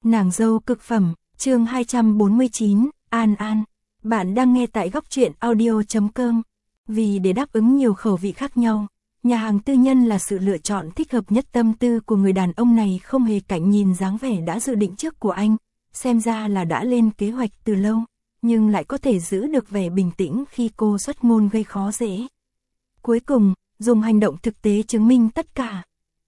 Nàng dâu cực phẩm, chương 249, An An. Bạn đang nghe tại góc truyện audio.com. Vì để đáp ứng nhiều khẩu vị khác nhau, nhà hàng tư nhân là sự lựa chọn thích hợp nhất. Tâm tư của người đàn ông này không hề cảnh nhìn dáng vẻ đã dự định trước của anh, xem ra là đã lên kế hoạch từ lâu, nhưng lại có thể giữ được vẻ bình tĩnh khi cô xuất ngôn gây khó dễ. Cuối cùng, dùng hành động thực tế chứng minh tất cả.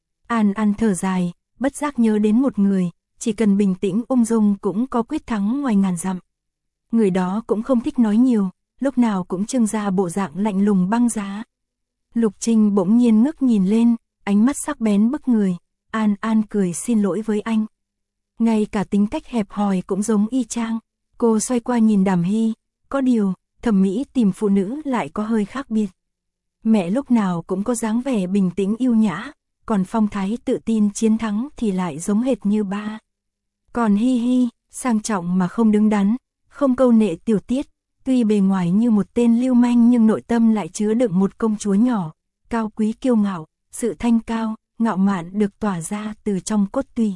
An An thở dài, bất giác nhớ đến một người, chỉ cần bình tĩnh ung dung cũng có quyết thắng ngoài ngàn dặm. Người đó cũng không thích nói nhiều, lúc nào cũng trưng ra bộ dạng lạnh lùng băng giá. Lục Trinh bỗng nhiên ngước nhìn lên, ánh mắt sắc bén bức người. An An cười xin lỗi với anh. Ngay cả tính cách hẹp hòi cũng giống y chang. Cô xoay qua nhìn Đàm Hy, có điều, thẩm mỹ tìm phụ nữ lại có hơi khác biệt. Mẹ lúc nào cũng có dáng vẻ bình tĩnh yêu nhã, còn phong thái tự tin chiến thắng thì lại giống hệt như ba. Còn Hi Hi, sang trọng mà không đứng đắn, không câu nệ tiểu tiết, tuy bề ngoài như một tên lưu manh nhưng nội tâm lại chứa đựng một công chúa nhỏ, cao quý kiêu ngạo, sự thanh cao, ngạo mạn được tỏa ra từ trong cốt tủy.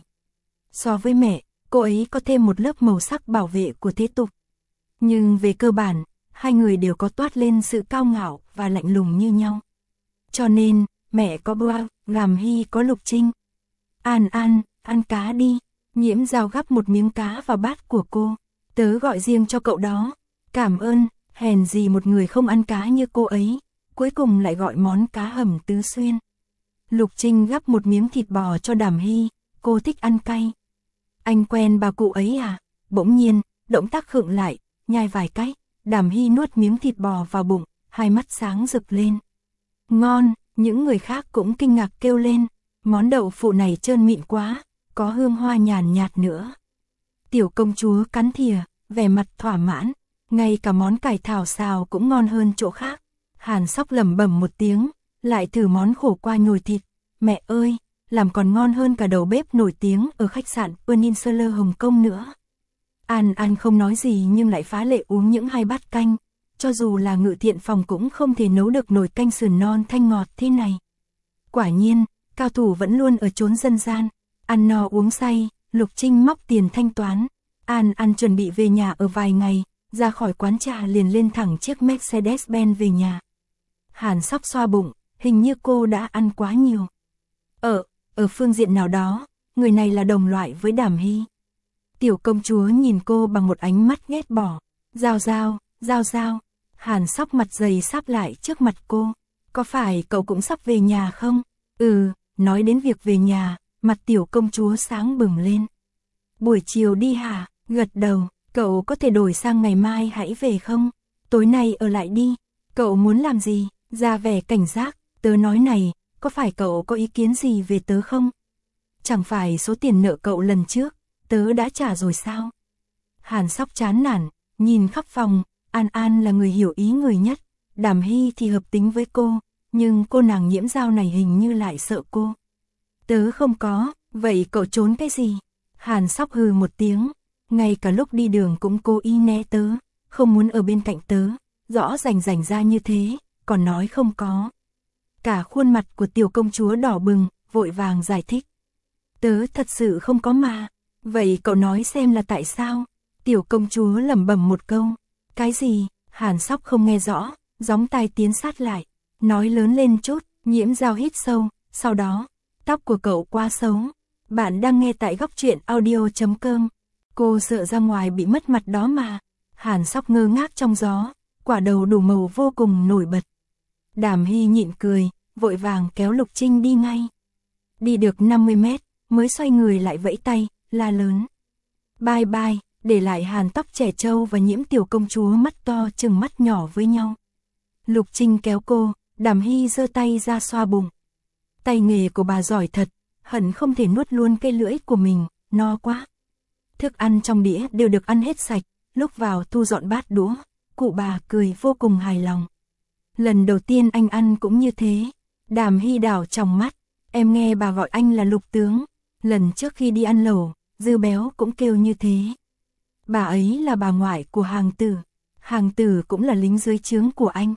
So với mẹ, cô ấy có thêm một lớp màu sắc bảo vệ của thế tục. Nhưng về cơ bản, hai người đều có toát lên sự cao ngạo và lạnh lùng như nhau. Cho nên, mẹ có Boa, Đàm Hy có Lục Trinh. An An, ăn cá đi. Nhiễm Dao gắp một miếng cá vào bát của cô. Tớ gọi riêng cho cậu đó. Cảm ơn, hèn gì một người không ăn cá như cô ấy. Cuối cùng lại gọi món cá hầm tứ xuyên. Lục Trinh gắp một miếng thịt bò cho Đàm Hy. Cô thích ăn cay. Anh quen bà cụ ấy à? Bỗng nhiên, động tác khựng lại, nhai vài cái. Đàm Hy nuốt miếng thịt bò vào bụng, hai mắt sáng rực lên. Ngon, những người khác cũng kinh ngạc kêu lên. Món đậu phụ này trơn mịn quá, có hương hoa nhàn nhạt nữa. Tiểu công chúa cắn thìa, vẻ mặt thỏa mãn. Ngay cả món cải thảo xào cũng ngon hơn chỗ khác. Hàn Sóc lẩm bẩm một tiếng, lại thử món khổ qua nhồi thịt. Mẹ ơi, làm còn ngon hơn cả đầu bếp nổi tiếng ở khách sạn Peninsula Hồng Kông nữa. An An không nói gì nhưng lại phá lệ uống những hai bát canh. Cho dù là Ngự Thiện Phòng cũng không thể nấu được nồi canh sườn non thanh ngọt thế này. Quả nhiên, cao thủ vẫn luôn ở chốn dân gian. Ăn no uống say, Lục Trinh móc tiền thanh toán. An An chuẩn bị về nhà ở vài ngày, ra khỏi quán trà liền lên thẳng chiếc Mercedes-Benz về nhà. Hàn Sóc xoa bụng, hình như cô đã ăn quá nhiều. Ở phương diện nào đó, người này là đồng loại với Đàm Hy. Tiểu công chúa nhìn cô bằng một ánh mắt ghét bỏ. Giao. Hàn Sóc mặt dày sáp lại trước mặt cô. Có phải cậu cũng sắp về nhà không? Nói đến việc về nhà, mặt tiểu công chúa sáng bừng lên. Buổi chiều đi hả? Gật đầu, cậu có thể đổi sang ngày mai hãy về không? Tối nay ở lại đi. Cậu muốn làm gì? Ra vẻ cảnh giác, tớ nói này, có phải cậu có ý kiến gì về tớ không? Chẳng phải số tiền nợ cậu lần trước, tớ đã trả rồi sao? Hàn Sóc chán nản, nhìn khắp phòng, An An là người hiểu ý người nhất, Đàm Hy thì hợp tính với cô, nhưng cô nàng Nhiễm Dao này hình như lại sợ cô. Tớ không có, vậy cậu trốn cái gì? Hàn Sóc hừ một tiếng, ngay cả lúc đi đường cũng cố ý né tớ, không muốn ở bên cạnh tớ, rõ rành ra như thế, còn nói không có. Cả khuôn mặt của tiểu công chúa đỏ bừng, vội vàng giải thích. Tớ thật sự không có mà, vậy cậu nói xem là tại sao? Tiểu công chúa lẩm bẩm một câu. Cái gì? Hàn Sóc không nghe rõ, gióng tai tiến sát lại, nói lớn lên chút. Nhiễm Dao hít sâu, sau đó, tóc của cậu quá xấu. Bạn đang nghe tại góc truyện audio.com. Cô sợ ra ngoài bị mất mặt đó mà. Hàn Sóc ngơ ngác trong gió, quả đầu đủ màu vô cùng nổi bật. Đàm Hy nhịn cười, vội vàng kéo Lục Trinh đi ngay. Đi được 50 mét, mới xoay người lại vẫy tay, la lớn. Bye bye, để lại Hàn Tóc trẻ trâu và Nhiễm tiểu công chúa mắt to chừng mắt nhỏ với nhau. Lục Trinh kéo cô, Đàm Hy giơ tay ra xoa bụng. Tay nghề của bà giỏi thật, hận không thể nuốt luôn cây lưỡi của mình, no quá. Thức ăn trong đĩa đều được ăn hết sạch, lúc vào thu dọn bát đũa, cụ bà cười vô cùng hài lòng. Lần đầu tiên anh ăn cũng như thế. Đàm Hy đảo trong mắt, em nghe bà gọi anh là Lục tướng. Lần trước khi đi ăn lẩu, Dư Béo cũng kêu như thế. Bà ấy là bà ngoại của Hàng Tử cũng là lính dưới trướng của anh.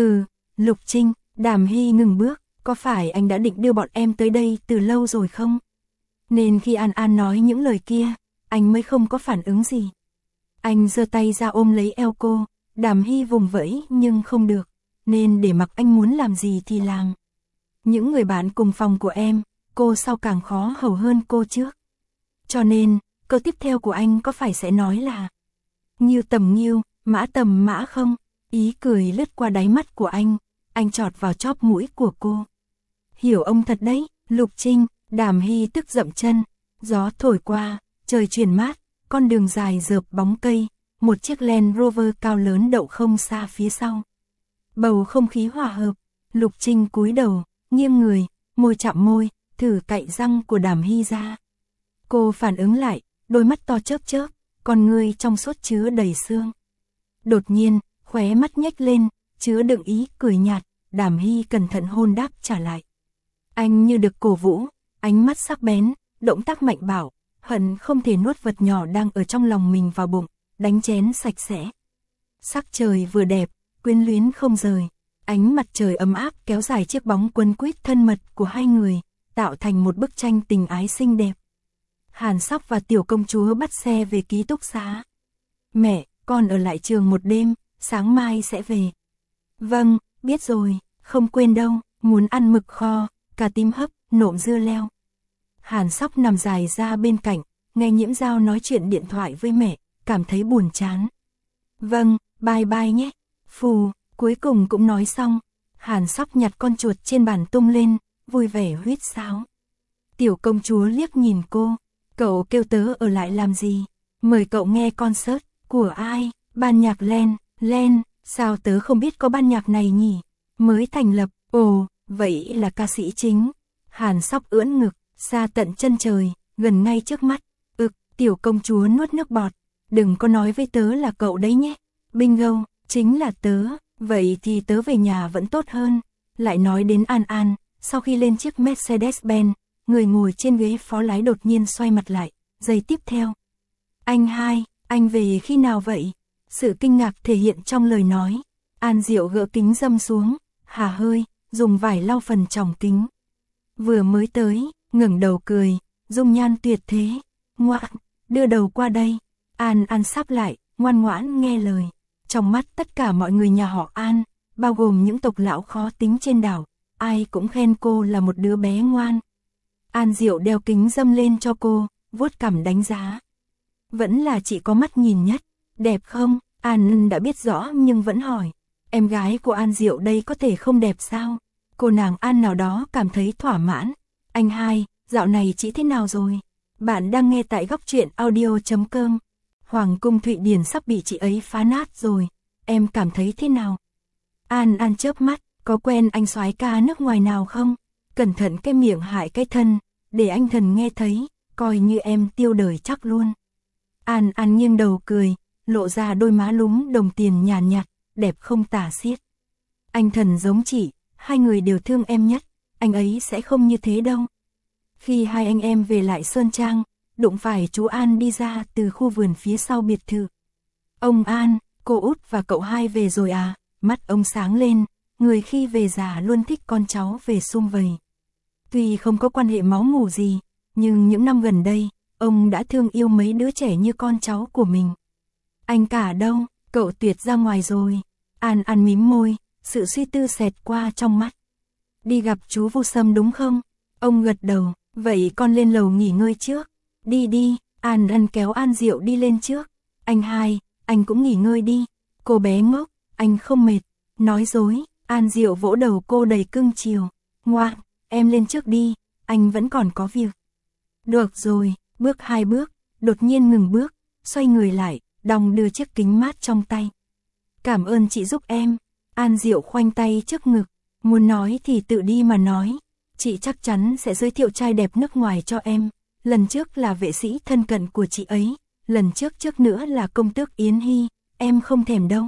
Lục Trinh, Đàm Hy ngừng bước, có phải anh đã định đưa bọn em tới đây từ lâu rồi không? Nên khi An An nói những lời kia, anh mới không có phản ứng gì. Anh giơ tay ra ôm lấy eo cô, Đàm Hy vùng vẫy nhưng không được, nên để mặc anh muốn làm gì thì làm. Những người bạn cùng phòng của em, cô sau càng khó hầu hơn cô trước. Cho nên, câu tiếp theo của anh có phải sẽ nói là nghiêu tầm nghiêu, mã tầm mã không? Ý cười lướt qua đáy mắt của anh chọt vào chóp mũi của cô. Hiểu ông thật đấy, Lục Trinh. Đàm Hy tức dậm chân, gió thổi qua, trời chuyển mát, con đường dài rợp bóng cây, một chiếc Land Rover cao lớn đậu không xa phía sau. Bầu không khí hòa hợp, Lục Trinh cúi đầu, nghiêng người, môi chạm môi, thử cạy răng của Đàm Hy ra. Cô phản ứng lại, đôi mắt to chớp chớp, con ngươi trong suốt chứa đầy sương. Đột nhiên, khóe mắt nhếch lên, chứa đựng ý cười nhạt, Đàm Hy cẩn thận hôn đáp trả lại. Anh như được cổ vũ, ánh mắt sắc bén, động tác mạnh bạo, hận không thể nuốt vật nhỏ đang ở trong lòng mình vào bụng, đánh chén sạch sẽ. Sắc trời vừa đẹp, quyến luyến không rời, ánh mặt trời ấm áp kéo dài chiếc bóng quấn quýt thân mật của hai người, tạo thành một bức tranh tình ái xinh đẹp. Hàn Sóc và tiểu công chúa bắt xe về ký túc xá. Mẹ, con ở lại trường một đêm, sáng mai sẽ về. Vâng, biết rồi, không quên đâu, muốn ăn mực kho, cà tím hấp, nộm dưa leo. Hàn Sóc nằm dài ra bên cạnh, nghe Nhiễm Giao nói chuyện điện thoại với mẹ, cảm thấy buồn chán. Vâng, bye bye nhé. Phù, cuối cùng cũng nói xong. Hàn Sóc nhặt con chuột trên bàn tung lên, vui vẻ huýt sáo. Tiểu công chúa liếc nhìn cô, cậu kêu tớ ở lại làm gì? Mời cậu nghe concert, của ai? Ban nhạc Len, sao tớ không biết có ban nhạc này nhỉ? Mới thành lập, ồ, vậy là ca sĩ chính. Hàn Sóc ưỡn ngực, xa tận chân trời, gần ngay trước mắt. Tiểu công chúa nuốt nước bọt, đừng có nói với tớ là cậu đấy nhé. Bingo, chính là tớ, vậy thì tớ về nhà vẫn tốt hơn. Lại nói đến An An, sau khi lên chiếc Mercedes-Benz, người ngồi trên ghế phó lái đột nhiên xoay mặt lại, giây tiếp theo. Anh hai, anh về khi nào vậy? Sự kinh ngạc thể hiện trong lời nói. An Diệu gỡ kính râm xuống, hà hơi, dùng vải lau phần tròng kính. Vừa mới tới, ngẩng đầu cười, dung nhan tuyệt thế. Ngoạn, đưa đầu qua đây. An An sắp lại, ngoan ngoãn nghe lời. Trong mắt tất cả mọi người nhà họ An, bao gồm những tộc lão khó tính trên đảo, ai cũng khen cô là một đứa bé ngoan. An Diệu đeo kính râm lên cho cô, vuốt cằm đánh giá. Vẫn là chị có mắt nhìn nhất, đẹp không? An đã biết rõ nhưng vẫn hỏi. Em gái của An Diệu đây có thể không đẹp sao? Cô nàng An nào đó cảm thấy thỏa mãn. Anh hai, dạo này chị thế nào rồi? Bạn đang nghe tại góc truyện audio.com. Hoàng cung Thụy Điển sắp bị chị ấy phá nát rồi. Em cảm thấy thế nào? An An chớp mắt, có quen anh soái ca nước ngoài nào không? Cẩn thận cái miệng hại cái thân, để anh thần nghe thấy, coi như em tiêu đời chắc luôn. An An nghiêng đầu cười, lộ ra đôi má lúm đồng tiền nhàn nhạt, đẹp không tả xiết. Anh thần giống chị, hai người đều thương em nhất, anh ấy sẽ không như thế đâu. Khi hai anh em về lại Sơn Trang, đụng phải chú An đi ra từ khu vườn phía sau biệt thự. Ông An, cô út và cậu hai về rồi à? Mắt ông sáng lên, người khi về già luôn thích con cháu về sum vầy. Tuy không có quan hệ máu mủ gì, nhưng những năm gần đây, ông đã thương yêu mấy đứa trẻ như con cháu của mình. Anh cả đâu, cậu Tuyệt ra ngoài rồi. An An mím môi, sự suy tư xẹt qua trong mắt. Đi gặp chú Vu Sâm đúng không? Ông gật đầu, vậy con lên lầu nghỉ ngơi trước. Đi đi, An An kéo An Diệu đi lên trước. Anh hai, anh cũng nghỉ ngơi đi. Cô bé ngốc, anh không mệt. Nói dối, An Diệu vỗ đầu cô đầy cưng chiều. Ngoan, em lên trước đi, anh vẫn còn có việc. Được rồi, bước hai bước, đột nhiên ngừng bước, xoay người lại, đong đưa chiếc kính mát trong tay. Cảm ơn chị giúp em. An Diệu khoanh tay trước ngực, muốn nói thì tự đi mà nói. Chị chắc chắn sẽ giới thiệu trai đẹp nước ngoài cho em. Lần trước là vệ sĩ thân cận của chị ấy, lần trước nữa là công tước Yến Hy, em không thèm đâu.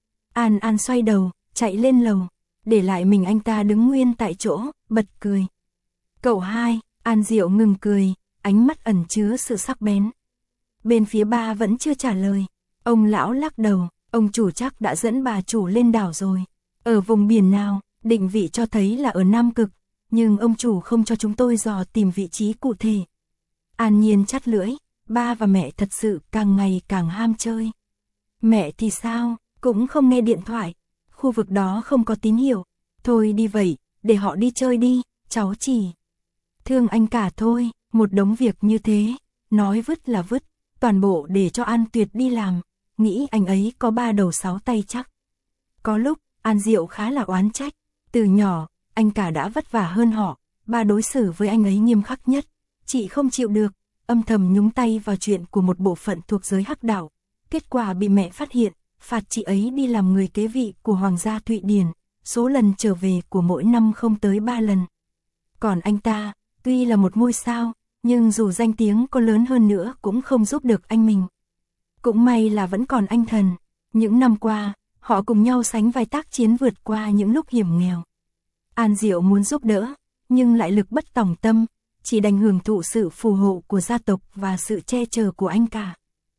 An An xoay đầu, chạy lên lầu, để lại mình anh ta đứng nguyên tại chỗ, bật cười. Cậu hai, An Diệu ngừng cười, ánh mắt ẩn chứa sự sắc bén. Bên phía ba vẫn chưa trả lời, ông lão lắc đầu, ông chủ chắc đã dẫn bà chủ lên đảo rồi. Ở vùng biển nào, định vị cho thấy là ở Nam Cực, nhưng ông chủ không cho chúng tôi dò tìm vị trí cụ thể. An Nhiên chắt lưỡi, ba và mẹ thật sự càng ngày càng ham chơi. Mẹ thì sao, cũng không nghe điện thoại, khu vực đó không có tín hiệu. Thôi đi vậy, để họ đi chơi đi, cháu chỉ thương anh cả thôi, một đống việc như thế, nói vứt là vứt, toàn bộ để cho An Tuyệt đi làm, nghĩ anh ấy có 3 đầu 6 tay chắc. Có lúc, An Diệu khá là oán trách, từ nhỏ, anh cả đã vất vả hơn họ, ba đối xử với anh ấy nghiêm khắc nhất, chị không chịu được, âm thầm nhúng tay vào chuyện của một bộ phận thuộc giới hắc đạo, kết quả bị mẹ phát hiện, phạt chị ấy đi làm người kế vị của Hoàng gia Thụy Điển, số lần trở về của mỗi năm không tới 3 lần. Còn anh ta, tuy là một ngôi sao, nhưng dù danh tiếng có lớn hơn nữa cũng không giúp được anh mình. Cũng may là vẫn còn anh Thần, những năm qua, họ cùng nhau sánh vai tác chiến vượt qua những lúc hiểm nghèo. An Diệu muốn giúp đỡ, nhưng lại lực bất tòng tâm, chỉ đành hưởng thụ sự phù hộ của gia tộc và sự che chở của anh cả.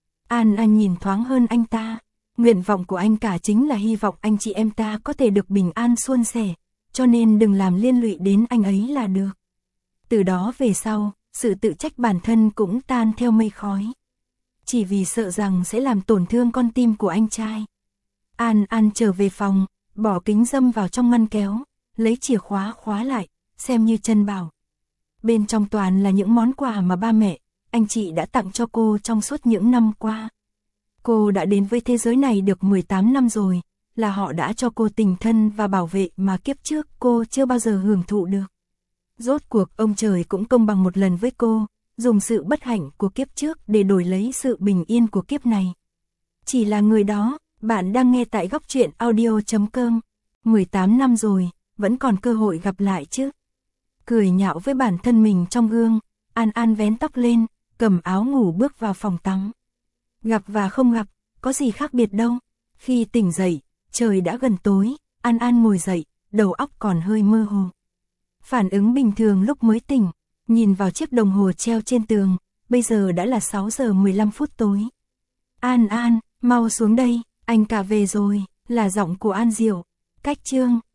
An nhìn thoáng hơn anh ta, nguyện vọng của anh cả chính là hy vọng anh chị em ta có thể được bình an suôn sẻ, cho nên đừng làm liên lụy đến anh ấy là được. Từ đó về sau, sự tự trách bản thân cũng tan theo mây khói. Chỉ vì sợ rằng sẽ làm tổn thương con tim của anh trai. An trở về phòng, bỏ kính râm vào trong ngăn kéo, lấy chìa khóa khóa lại, xem như chân bảo. Bên trong toàn là những món quà mà ba mẹ, anh chị đã tặng cho cô trong suốt những năm qua. Cô đã đến với thế giới này được 18 năm rồi, là họ đã cho cô tình thân và bảo vệ mà kiếp trước cô chưa bao giờ hưởng thụ được. Rốt cuộc ông trời cũng công bằng một lần với cô, dùng sự bất hạnh của kiếp trước để đổi lấy sự bình yên của kiếp này. Chỉ là người đó, bạn đang nghe tại Góc Truyện Audio.com. 18 năm rồi, vẫn còn cơ hội gặp lại chứ. Cười nhạo với bản thân mình trong gương, An vén tóc lên, cầm áo ngủ bước vào phòng tắm. Gặp và không gặp, có gì khác biệt đâu. Khi tỉnh dậy, trời đã gần tối, An ngồi dậy, đầu óc còn hơi mơ hồ. Phản ứng bình thường lúc mới tỉnh, nhìn vào chiếc đồng hồ treo trên tường, bây giờ đã là 6 giờ 15 phút tối. An, mau xuống đây, anh cả về rồi, là giọng của An Diệu. Cách Chương